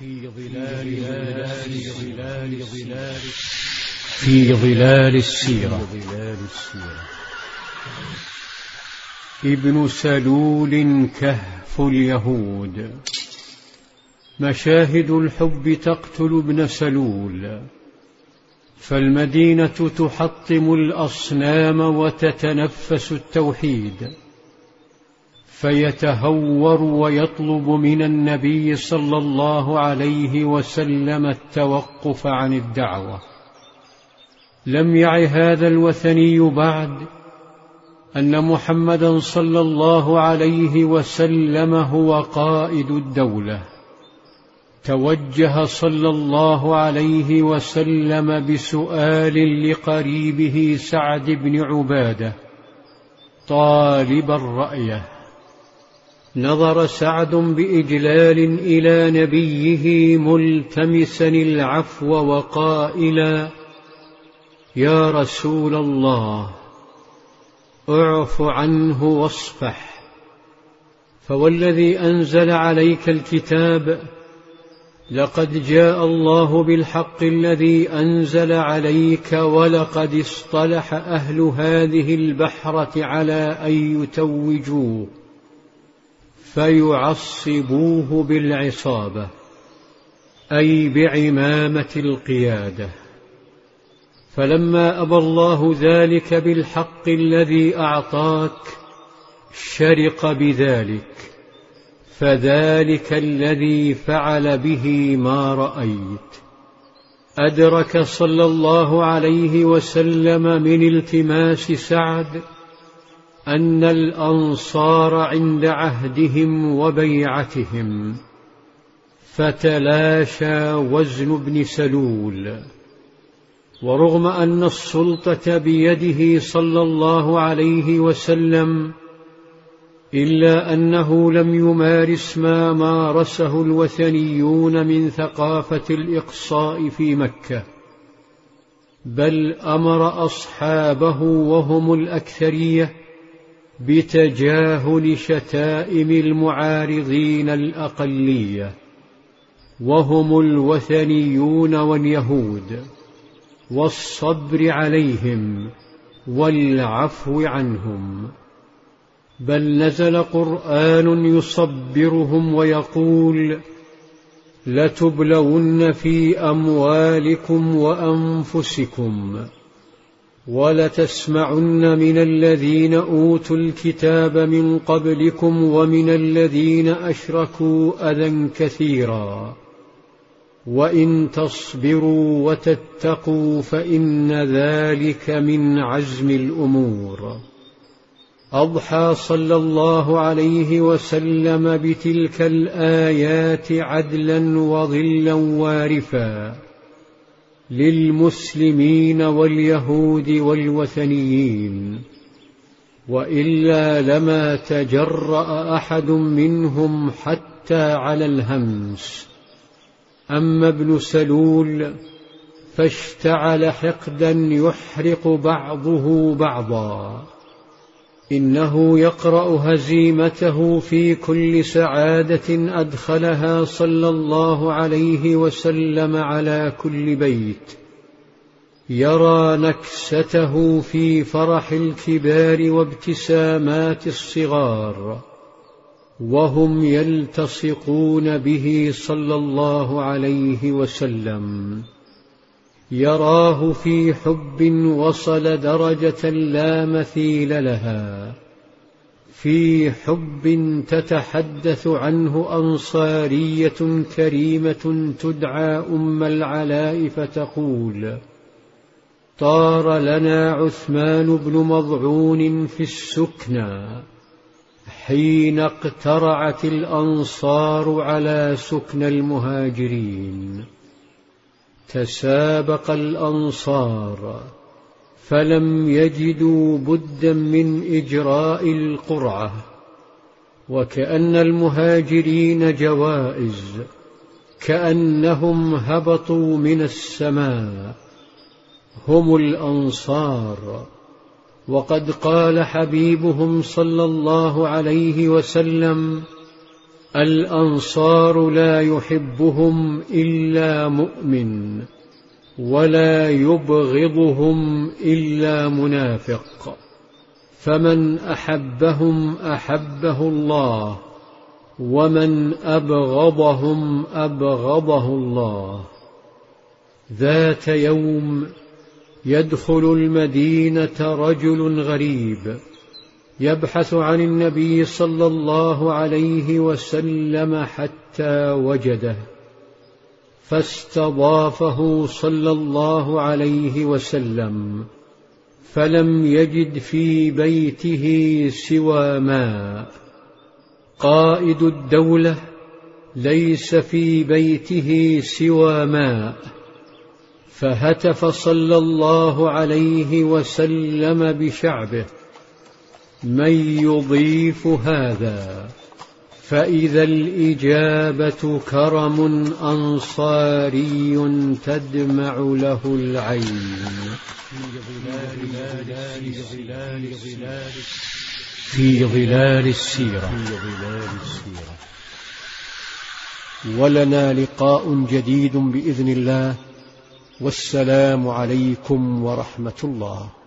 في ظلال السيرة. ابن سلول كهف اليهود. مشاهد الحب تقتل ابن سلول، فالمدينة تحطم الأصنام وتتنفس التوحيد، فيتهور ويطلب من النبي صلى الله عليه وسلم التوقف عن الدعوة. لم يع هذا الوثني بعد أن محمدا صلى الله عليه وسلم هو قائد الدولة. توجه صلى الله عليه وسلم بسؤال لقريبه سعد بن عبادة طالبا رأيه. نظر سعد بإجلال إلى نبيه ملتمسا العفو وقائلا: يا رسول الله، اعف عنه واصفح، فوالذي أنزل عليك الكتاب لقد جاء الله بالحق الذي أنزل عليك، ولقد اصطلح أهل هذه البحرة على أن يتوجوه فيعصبوه بالعصابة، أي بعمامة القيادة. فلما أبى الله ذلك بالحق الذي أعطاك شرق بذلك، فذلك الذي فعل به ما رأيت. أدرك صلى الله عليه وسلم من التماس سعد أن الأنصار عند عهدهم وبيعتهم، فتلاشى وزن ابن سلول. ورغم أن السلطة بيده صلى الله عليه وسلم، إلا أنه لم يمارس ما مارسه الوثنيون من ثقافة الإقصاء في مكة، بل أمر أصحابه وهم الأكثرية بتجاهل شتائم المعارضين الأقلية وهم الوثنيون واليهود، والصبر عليهم والعفو عنهم. بل نزل قرآن يصبرهم ويقول: لتبلون في أموالكم وأنفسكم ولتسمعن من الذين أوتوا الكتاب من قبلكم ومن الذين أشركوا أذى كثيرا، وإن تصبروا وتتقوا فإن ذلك من عزم الأمور. أضحى صلى الله عليه وسلم بتلك الآيات عدلا وظلا وارفا للمسلمين واليهود والوثنيين، وإلا لما تجرأ أحد منهم حتى على الهمس. أما ابن سلول فاشتعل حقدا يحرق بعضه بعضا. إنه يقرأ هزيمته في كل سعادة أدخلها صلى الله عليه وسلم على كل بيت، يرى نكسته في فرح الكبار وابتسامات الصغار، وهم يلتصقون به صلى الله عليه وسلم. يراه في حب وصل درجة لا مثيل لها، في حب تتحدث عنه أنصارية كريمة تدعى أم العلاء فتقول: طار لنا عثمان بن مضعون في السكنى حين اقترعت الأنصار على سكن المهاجرين. تسابق الأنصار فلم يجدوا بدا من إجراء القرعة، وكأن المهاجرين جوائز، كأنهم هبطوا من السماء، هم الأنصار. وقد قال حبيبهم صلى الله عليه وسلم: الأنصار لا يحبهم إلا مؤمن ولا يبغضهم إلا منافق، فمن أحبهم أحبه الله، ومن أبغضهم أبغضه الله. ذات يوم يدخل المدينة رجل غريب يبحث عن النبي صلى الله عليه وسلم حتى وجده، فاستضافه صلى الله عليه وسلم، فلم يجد في بيته سوى ماء. قائد الدولة ليس في بيته سوى ماء، فهتف صلى الله عليه وسلم بشعبه: من يضيف هذا؟ فإذا الإجابة كرم أنصاري تدمع له العين. في ظلال السيرة. ولنا لقاء جديد بإذن الله، والسلام عليكم ورحمة الله.